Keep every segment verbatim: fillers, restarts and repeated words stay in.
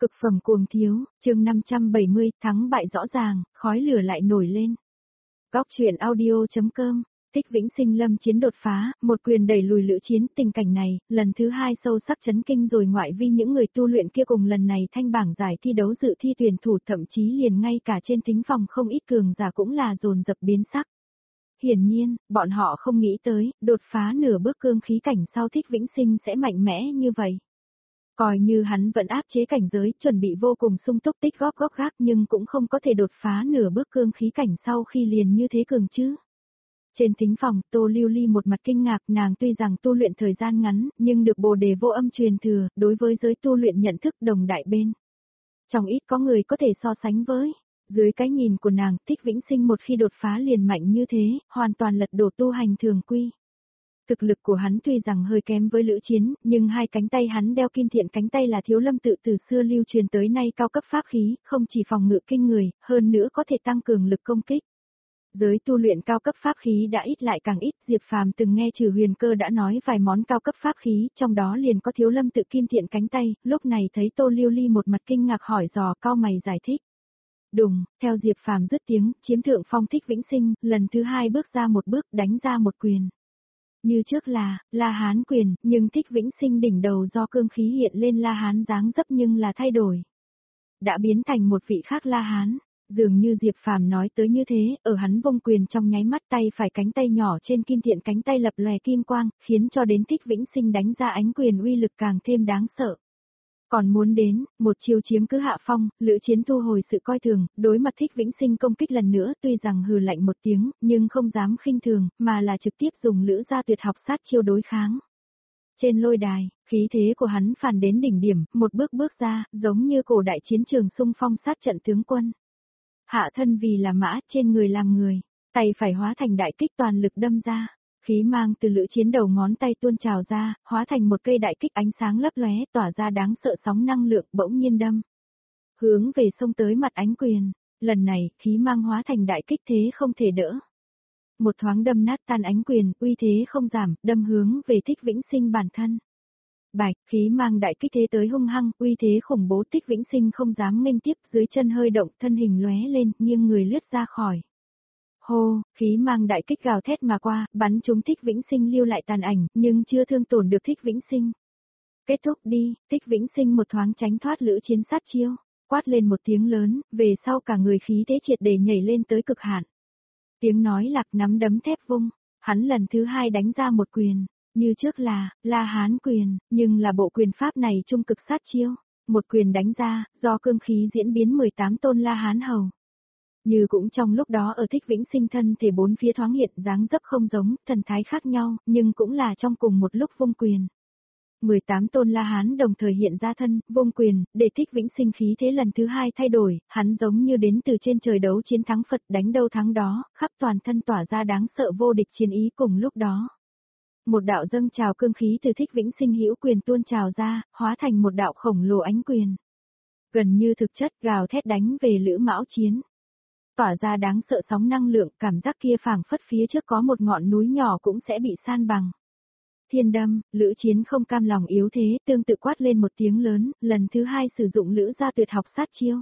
Cực phẩm cuồng thiếu, chương năm trăm bảy mươi, thắng bại rõ ràng, khói lửa lại nổi lên. Góc truyện audio.com, Thích Vĩnh Sinh lâm chiến đột phá, một quyền đẩy lùi Lữ Chiến, tình cảnh này, lần thứ hai sâu sắc chấn kinh rồi ngoại vi những người tu luyện kia cùng lần này thanh bảng giải thi đấu dự thi tuyển thủ thậm chí liền ngay cả trên thính phòng không ít cường giả cũng là dồn dập biến sắc. Hiển nhiên, bọn họ không nghĩ tới, đột phá nửa bước cương khí cảnh sau Thích Vĩnh Sinh sẽ mạnh mẽ như vậy. Coi như hắn vẫn áp chế cảnh giới, chuẩn bị vô cùng sung túc tích góp gốc gác nhưng cũng không có thể đột phá nửa bước cương khí cảnh sau khi liền như thế cường chứ. Trên thính phòng, Tô Lưu Ly một mặt kinh ngạc, nàng tuy rằng tu luyện thời gian ngắn, nhưng được Bồ Đề Vô Âm truyền thừa, đối với giới tu luyện nhận thức đồng đại bên. Trong ít có người có thể so sánh với. Dưới cái nhìn của nàng, Thích Vĩnh Sinh một khi đột phá liền mạnh như thế, hoàn toàn lật đổ tu hành thường quy. Thực lực của hắn tuy rằng hơi kém với Lữ Chiến, nhưng hai cánh tay hắn đeo kim thiện cánh tay là Thiếu Lâm tự từ xưa lưu truyền tới nay cao cấp pháp khí, không chỉ phòng ngự kinh người, hơn nữa có thể tăng cường lực công kích. Giới tu luyện cao cấp pháp khí đã ít lại càng ít, Diệp Phàm từng nghe Trừ Huyền Cơ đã nói vài món cao cấp pháp khí, trong đó liền có Thiếu Lâm tự kim thiện cánh tay, lúc này thấy Tô Lưu Ly một mặt kinh ngạc hỏi dò, cau mày giải thích. Đùng, theo Diệp Phàm dứt tiếng, chiếm thượng phong Thích Vĩnh Sinh, lần thứ hai bước ra một bước đánh ra một quyền. Như trước là, La Hán quyền, nhưng Thích Vĩnh Sinh đỉnh đầu do cương khí hiện lên La Hán dáng dấp nhưng là thay đổi. Đã biến thành một vị khác La Hán, dường như Diệp Phàm nói tới như thế, ở hắn vung quyền trong nháy mắt tay phải cánh tay nhỏ trên kim thiện cánh tay lập lòe kim quang, khiến cho đến Thích Vĩnh Sinh đánh ra ánh quyền uy lực càng thêm đáng sợ. Còn muốn đến, một chiêu chiếm cứ hạ phong, Lữ Chiến thu hồi sự coi thường, đối mặt Thích Vĩnh Sinh công kích lần nữa tuy rằng hừ lạnh một tiếng, nhưng không dám khinh thường, mà là trực tiếp dùng Lữ gia tuyệt học sát chiêu đối kháng. Trên lôi đài, khí thế của hắn phản đến đỉnh điểm, một bước bước ra, giống như cổ đại chiến trường xung phong sát trận tướng quân. Hạ thân vì là mã, trên người làm người, tay phải hóa thành đại kích toàn lực đâm ra. Khí mang từ Lữ Chiến đầu ngón tay tuôn trào ra, hóa thành một cây đại kích ánh sáng lấp lóe, tỏa ra đáng sợ sóng năng lượng, bỗng nhiên đâm. Hướng về sông tới mặt ánh quyền, lần này, khí mang hóa thành đại kích thế không thể đỡ. Một thoáng đâm nát tan ánh quyền, uy thế không giảm, đâm hướng về Thích Vĩnh Sinh bản thân. Bạch, khí mang đại kích thế tới hung hăng, uy thế khủng bố, Thích Vĩnh Sinh không dám nghênh tiếp, dưới chân hơi động, thân hình lóe lên, nghiêng người lướt ra khỏi. Hô, khí mang đại kích gào thét mà qua, bắn trúng Thích Vĩnh Sinh lưu lại tàn ảnh, nhưng chưa thương tổn được Thích Vĩnh Sinh. Kết thúc đi, Thích Vĩnh Sinh một thoáng tránh thoát Lữ Chiến sát chiêu, quát lên một tiếng lớn, về sau cả người khí thế triệt để nhảy lên tới cực hạn. Tiếng nói lạc nắm đấm thép vung, hắn lần thứ hai đánh ra một quyền, như trước là, La Hán quyền, nhưng là bộ quyền pháp này trung cực sát chiêu, một quyền đánh ra, do cương khí diễn biến mười tám tôn La Hán hầu. Như cũng trong lúc đó ở Thích Vĩnh Sinh thân thể bốn phía thoáng hiện dáng dấp không giống, thần thái khác nhau, nhưng cũng là trong cùng một lúc vung quyền. mười tám tôn La Hán đồng thời hiện ra thân, vung quyền, để Thích Vĩnh Sinh khí thế lần thứ hai thay đổi, hắn giống như đến từ trên trời đấu chiến thắng Phật đánh đâu thắng đó, khắp toàn thân tỏa ra đáng sợ vô địch chiến ý cùng lúc đó. Một đạo dâng trào cương khí từ Thích Vĩnh Sinh hữu quyền tuôn trào ra, hóa thành một đạo khổng lồ ánh quyền. Gần như thực chất gào thét đánh về Lữ Mão Chiến. Tỏa ra đáng sợ sóng năng lượng, cảm giác kia phảng phất phía trước có một ngọn núi nhỏ cũng sẽ bị san bằng. Thiên đâm, Lữ Chiến không cam lòng yếu thế, tương tự quát lên một tiếng lớn, lần thứ hai sử dụng Lữ gia tuyệt học sát chiêu.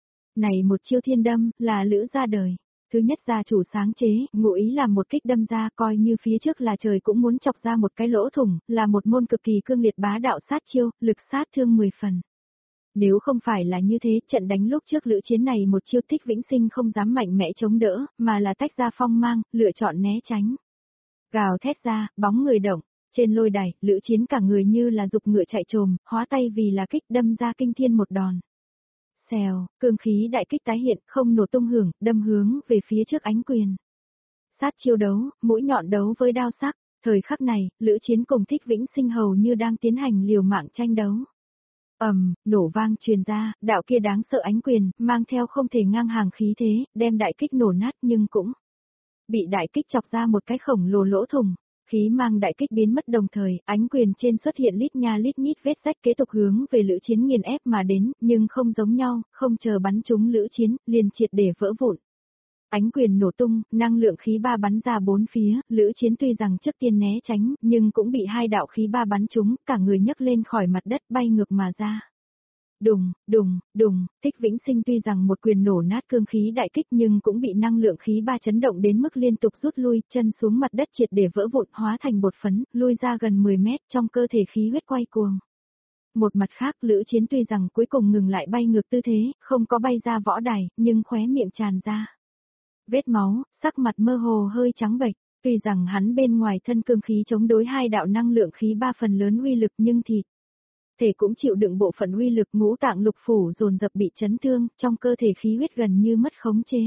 Này một chiêu thiên đâm, là Lữ gia đời. Thứ nhất gia chủ sáng chế, ngụ ý làm một kích đâm ra, coi như phía trước là trời cũng muốn chọc ra một cái lỗ thủng, là một môn cực kỳ cương liệt bá đạo sát chiêu, lực sát thương mười phần. Nếu không phải là như thế, trận đánh lúc trước Lữ Chiến này một chiêu Thích Vĩnh Sinh không dám mạnh mẽ chống đỡ, mà là tách ra phong mang, lựa chọn né tránh. Gào thét ra, bóng người động, trên lôi đài, Lữ Chiến cả người như là dục ngựa chạy trồm, hóa tay vì là kích đâm ra kinh thiên một đòn. Xèo, cương khí đại kích tái hiện, không nổ tung hưởng, đâm hướng về phía trước ánh quyền. Sát chiêu đấu, mũi nhọn đấu với đao sắc, thời khắc này, Lữ Chiến cùng Thích Vĩnh Sinh hầu như đang tiến hành liều mạng tranh đấu. Ầm, um, nổ vang truyền ra, đạo kia đáng sợ ánh quyền, mang theo không thể ngang hàng khí thế, đem đại kích nổ nát nhưng cũng bị đại kích chọc ra một cái khổng lồ lỗ thủng, khí mang đại kích biến mất đồng thời, ánh quyền trên xuất hiện lít nha lít nhít vết rách kế tục hướng về Lữ Chiến nghiền ép mà đến, nhưng không giống nhau, không chờ bắn trúng Lữ Chiến, liền triệt để vỡ vụn. Ánh quyền nổ tung, năng lượng khí ba bắn ra bốn phía, Lữ Chiến tuy rằng trước tiên né tránh, nhưng cũng bị hai đạo khí ba bắn trúng, cả người nhấc lên khỏi mặt đất bay ngược mà ra. Đùng, đùng, đùng, Thích Vĩnh Sinh tuy rằng một quyền nổ nát cương khí đại kích nhưng cũng bị năng lượng khí ba chấn động đến mức liên tục rút lui, chân xuống mặt đất triệt để vỡ vụn hóa thành bột phấn, lui ra gần mười mét, trong cơ thể khí huyết quay cuồng. Một mặt khác, Lữ Chiến tuy rằng cuối cùng ngừng lại bay ngược tư thế, không có bay ra võ đài, nhưng khóe miệng tràn ra vết máu, sắc mặt mơ hồ hơi trắng bệch. Tuy rằng hắn bên ngoài thân cương khí chống đối hai đạo năng lượng khí ba phần lớn uy lực nhưng thịt thể cũng chịu đựng bộ phận uy lực, ngũ tạng lục phủ dồn dập bị chấn thương, trong cơ thể khí huyết gần như mất khống chế.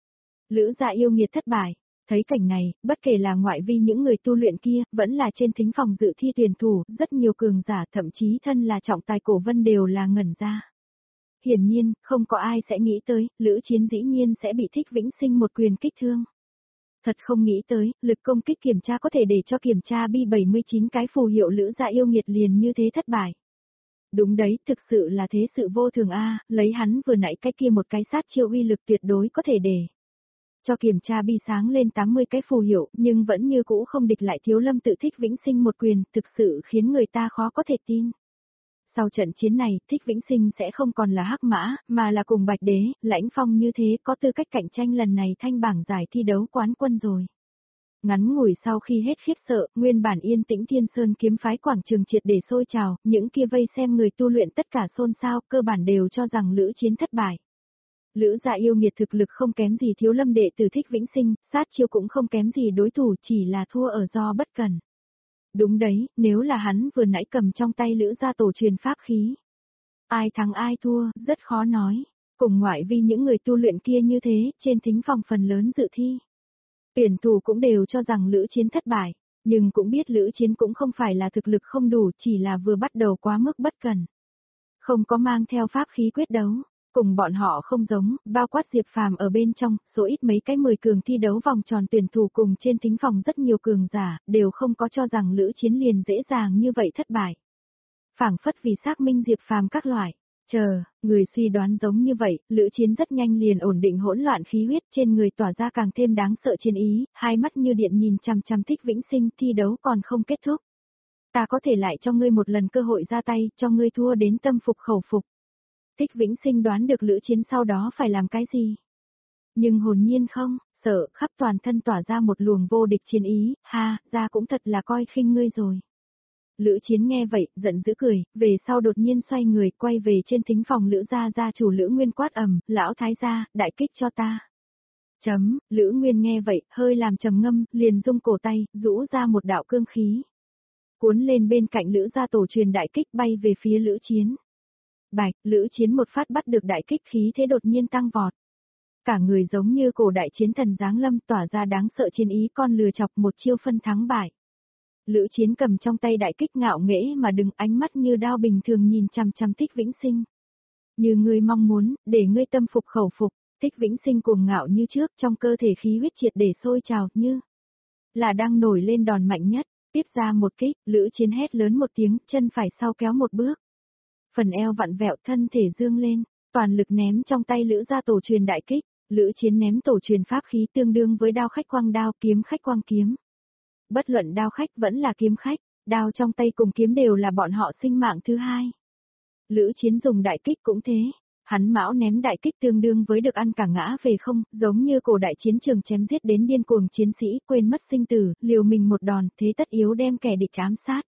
Lữ Gia yêu nghiệt thất bại. Thấy cảnh này, bất kể là ngoại vi những người tu luyện kia, vẫn là trên thính phòng dự thi tuyển thủ, rất nhiều cường giả thậm chí thân là trọng tài cổ vân đều là ngẩn ra. Hiển nhiên, không có ai sẽ nghĩ tới, Lữ Chiến dĩ nhiên sẽ bị Thích Vĩnh Sinh một quyền kích thương. Thật không nghĩ tới, lực công kích kiểm tra có thể để cho kiểm tra bi bảy mươi chín cái phù hiệu Lữ Gia yêu nghiệt liền như thế thất bại. Đúng đấy, thực sự là thế sự vô thường a, lấy hắn vừa nãy cái kia một cái sát chiêu uy lực tuyệt đối có thể để cho kiểm tra bi sáng lên tám mươi cái phù hiệu, nhưng vẫn như cũ không địch lại Thiếu Lâm tự Thích Vĩnh Sinh một quyền, thực sự khiến người ta khó có thể tin. Sau trận chiến này, Thích Vĩnh Sinh sẽ không còn là hắc mã, mà là cùng Bạch Đế, Lãnh Phong như thế có tư cách cạnh tranh lần này thanh bảng giải thi đấu quán quân rồi. Ngắn ngủi sau khi hết khiếp sợ, nguyên bản yên tĩnh Thiên Sơn kiếm phái quảng trường triệt để sôi trào, những kia vây xem người tu luyện tất cả xôn xao, cơ bản đều cho rằng Lữ Chiến thất bại. Lữ Gia yêu nghiệt thực lực không kém gì Thiếu Lâm đệ tử Thích Vĩnh Sinh, sát chiêu cũng không kém gì đối thủ, chỉ là thua ở do bất cẩn. Đúng đấy, nếu là hắn vừa nãy cầm trong tay Lữ Gia tổ truyền pháp khí, ai thắng ai thua, rất khó nói. Cùng ngoại vi những người tu luyện kia như thế, trên thính phòng phần lớn dự thi, tuyển thủ cũng đều cho rằng Lữ Chiến thất bại, nhưng cũng biết Lữ Chiến cũng không phải là thực lực không đủ, chỉ là vừa bắt đầu quá mức bất cẩn. Không có mang theo pháp khí quyết đấu, cùng bọn họ không giống, bao quát Diệp Phàm ở bên trong, số ít mấy cái mười cường thi đấu vòng tròn tuyển thủ cùng trên thính phòng rất nhiều cường giả, đều không có cho rằng Lữ Chiến liền dễ dàng như vậy thất bại. Phảng phất vì xác minh Diệp Phàm các loại. Chờ, người suy đoán giống như vậy, Lữ Chiến rất nhanh liền ổn định hỗn loạn khí huyết trên người tỏa ra càng thêm đáng sợ chiến ý, hai mắt như điện nhìn chằm chằm Thích Vĩnh Sinh, thi đấu còn không kết thúc. Ta có thể lại cho ngươi một lần cơ hội ra tay, cho ngươi thua đến tâm phục khẩu phục. Thích Vĩnh Sinh đoán được Lữ Chiến sau đó phải làm cái gì. Nhưng hồn nhiên không, sợ, khắp toàn thân tỏa ra một luồng vô địch chiến ý, ha, ra cũng thật là coi khinh ngươi rồi. Lữ Chiến nghe vậy, giận dữ cười, về sau đột nhiên xoay người, quay về trên thính phòng Lữ gia gia chủ Lữ Nguyên quát ầm, lão thái gia, đại kích cho ta. Chấm, Lữ Nguyên nghe vậy, hơi làm trầm ngâm, liền rung cổ tay, rũ ra một đạo cương khí. Cuốn lên bên cạnh Lữ gia tổ truyền đại kích bay về phía Lữ Chiến. Bạch, Lữ Chiến một phát bắt được đại kích khí thế đột nhiên tăng vọt. Cả người giống như cổ đại chiến thần giáng lâm tỏa ra đáng sợ chiến ý con lừa chọc một chiêu phân thắng bại. Lữ Chiến cầm trong tay đại kích ngạo nghễ mà đừng ánh mắt như đao bình thường nhìn chằm chằm Thích Vĩnh Sinh. Như ngươi mong muốn, để ngươi tâm phục khẩu phục, Thích Vĩnh Sinh cuồng ngạo như trước trong cơ thể khí huyết triệt để sôi trào như là đang nổi lên đòn mạnh nhất, tiếp ra một kích, Lữ Chiến hét lớn một tiếng, chân phải sau kéo một bước. Phần eo vặn vẹo thân thể dương lên, toàn lực ném trong tay Lữ gia tổ truyền đại kích, Lữ Chiến ném tổ truyền pháp khí tương đương với đao khách quang đao, kiếm khách quang kiếm. Bất luận đao khách vẫn là kiếm khách, đao trong tay cùng kiếm đều là bọn họ sinh mạng thứ hai. Lữ Chiến dùng đại kích cũng thế, hắn mão ném đại kích tương đương với được ăn cả ngã về không, giống như cổ đại chiến trường chém giết đến điên cuồng chiến sĩ, quên mất sinh tử, liều mình một đòn, thế tất yếu đem kẻ địch ám sát.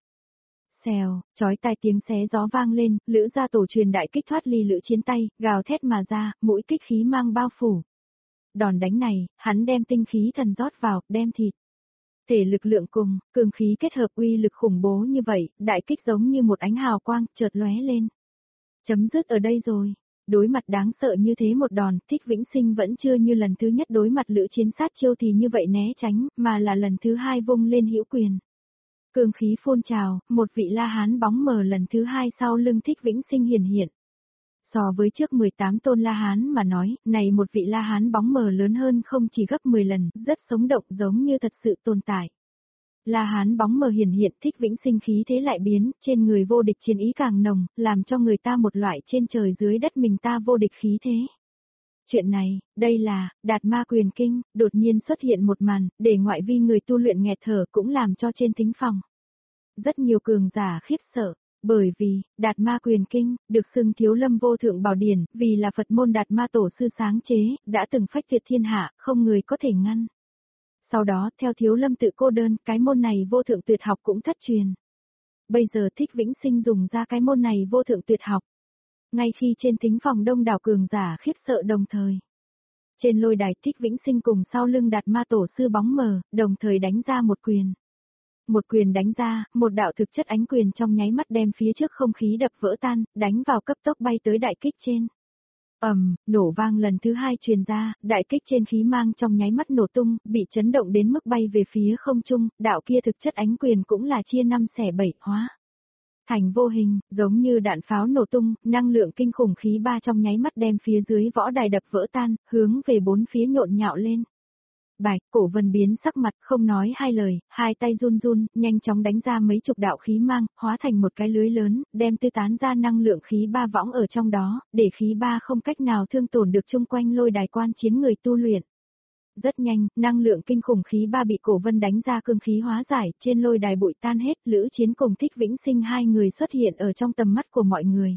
Xèo, chói tai tiếng xé gió vang lên, Lữ gia tổ truyền đại kích thoát ly Lữ Chiến tay, gào thét mà ra, mũi kích khí mang bao phủ. Đòn đánh này, hắn đem tinh khí thần rót vào, đem thịt thể lực lượng cùng, cường khí kết hợp uy lực khủng bố như vậy, đại kích giống như một ánh hào quang, chợt lóe lên. Chấm dứt ở đây rồi. Đối mặt đáng sợ như thế một đòn, Thích Vĩnh Sinh vẫn chưa như lần thứ nhất đối mặt Lữ Chiến sát chiêu thì như vậy né tránh, mà là lần thứ hai vung lên hữu quyền. Cường khí phun trào, một vị La Hán bóng mờ lần thứ hai sau lưng Thích Vĩnh Sinh hiển hiện. So với trước mười tám tôn La Hán mà nói, này một vị La Hán bóng mờ lớn hơn không chỉ gấp mười lần, rất sống động giống như thật sự tồn tại. La Hán bóng mờ hiển hiện, Thích Vĩnh Sinh khí thế lại biến, trên người vô địch chiến ý càng nồng, làm cho người ta một loại trên trời dưới đất mình ta vô địch khí thế. Chuyện này, đây là, Đạt Ma Quyền Kinh, đột nhiên xuất hiện một màn, để ngoại vi người tu luyện nghẹt thở cũng làm cho trên thính phòng rất nhiều cường giả khiếp sợ. Bởi vì, Đạt Ma Quyền Kinh, được xưng Thiếu Lâm Vô Thượng Bảo Điển, vì là Phật môn Đạt Ma Tổ sư sáng chế, đã từng phách tuyệt thiên hạ, không người có thể ngăn. Sau đó, theo Thiếu Lâm tự cô đơn, cái môn này vô thượng tuyệt học cũng thất truyền. Bây giờ Thích Vĩnh Sinh dùng ra cái môn này vô thượng tuyệt học. Ngay khi trên thính phòng đông đảo cường giả khiếp sợ đồng thời. Trên lôi đài Thích Vĩnh Sinh cùng sau lưng Đạt Ma Tổ sư bóng mờ, đồng thời đánh ra một quyền. Một quyền đánh ra, một đạo thực chất ánh quyền trong nháy mắt đem phía trước không khí đập vỡ tan, đánh vào cấp tốc bay tới đại kích trên. Ầm, nổ vang lần thứ hai truyền ra, đại kích trên khí mang trong nháy mắt nổ tung, bị chấn động đến mức bay về phía không trung, đạo kia thực chất ánh quyền cũng là chia năm xẻ bảy hóa. Thành vô hình, giống như đạn pháo nổ tung, năng lượng kinh khủng khí ba trong nháy mắt đem phía dưới võ đài đập vỡ tan, hướng về bốn phía nhộn nhạo lên. Bạch, Cổ Vân biến sắc mặt, không nói hai lời, hai tay run run, nhanh chóng đánh ra mấy chục đạo khí mang, hóa thành một cái lưới lớn, đem tứ tán ra năng lượng khí ba võng ở trong đó, để khí ba không cách nào thương tổn được chung quanh lôi đài quan chiến người tu luyện. Rất nhanh, năng lượng kinh khủng khí ba bị Cổ Vân đánh ra cương khí hóa giải, trên lôi đài bụi tan hết, Lữ Chiến cùng Thích Vĩnh Sinh hai người xuất hiện ở trong tầm mắt của mọi người.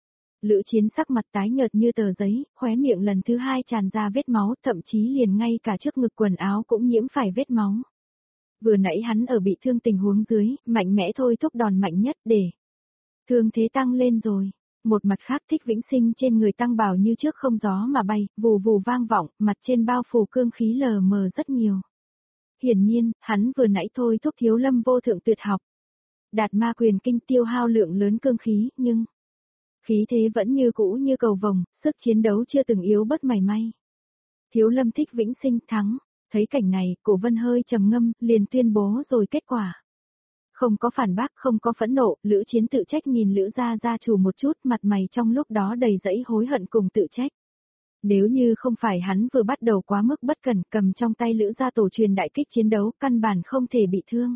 Lữ Chiến sắc mặt tái nhợt như tờ giấy, khóe miệng lần thứ hai tràn ra vết máu, thậm chí liền ngay cả trước ngực quần áo cũng nhiễm phải vết máu. Vừa nãy hắn ở bị thương tình huống dưới, mạnh mẽ thôi thúc đòn mạnh nhất để thương thế tăng lên rồi. Một mặt khác Thích Vĩnh Sinh trên người tăng bảo như trước không gió mà bay, vù vù vang vọng, mặt trên bao phủ cương khí lờ mờ rất nhiều. Hiển nhiên, hắn vừa nãy thôi thúc Thiếu Lâm Vô Thượng tuyệt học. Đạt Ma Quyền Kinh tiêu hao lượng lớn cương khí, nhưng khí thế vẫn như cũ như cầu vồng, sức chiến đấu chưa từng yếu bất mảy may. Thiếu Lâm Thích Vĩnh Sinh thắng, thấy cảnh này, Cổ Vân hơi trầm ngâm, liền tuyên bố rồi kết quả. Không có phản bác, không có phẫn nộ, Lữ Chiến tự trách nhìn Lữ gia gia chủ một chút, mặt mày trong lúc đó đầy dẫy hối hận cùng tự trách. Nếu như không phải hắn vừa bắt đầu quá mức bất cẩn, cầm trong tay Lữ gia tổ truyền đại kích chiến đấu, căn bản không thể bị thương.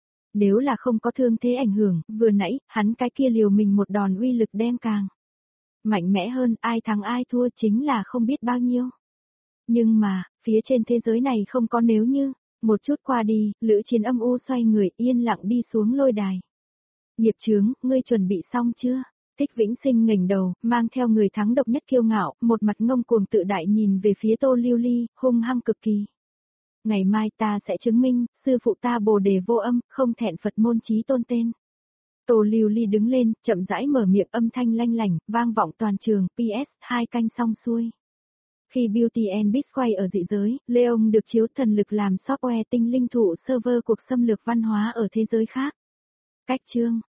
Nếu là không có thương thế ảnh hưởng, vừa nãy, hắn cái kia liều mình một đòn uy lực đem càng mạnh mẽ hơn, ai thắng ai thua chính là không biết bao nhiêu. Nhưng mà, phía trên thế giới này không có nếu như, một chút qua đi, Lữ Chiến âm u xoay người yên lặng đi xuống lôi đài. Nghiệp chướng, ngươi chuẩn bị xong chưa? Thích Vĩnh Sinh ngẩng đầu, mang theo người thắng độc nhất kiêu ngạo, một mặt ngông cuồng tự đại nhìn về phía Tô Lưu Ly, hung hăng cực kỳ. Ngày mai ta sẽ chứng minh, sư phụ ta Bồ Đề Vô Âm, không thẹn Phật môn chí tôn tên. Tô Lưu Ly đứng lên, chậm rãi mở miệng âm thanh lanh lảnh, vang vọng toàn trường, pê ét, hai canh xong xuôi. Khi Beauty and Beast quay ở dị giới, Leon được chiếu thần lực làm software tinh linh thụ server cuộc xâm lược văn hóa ở thế giới khác. Cách chương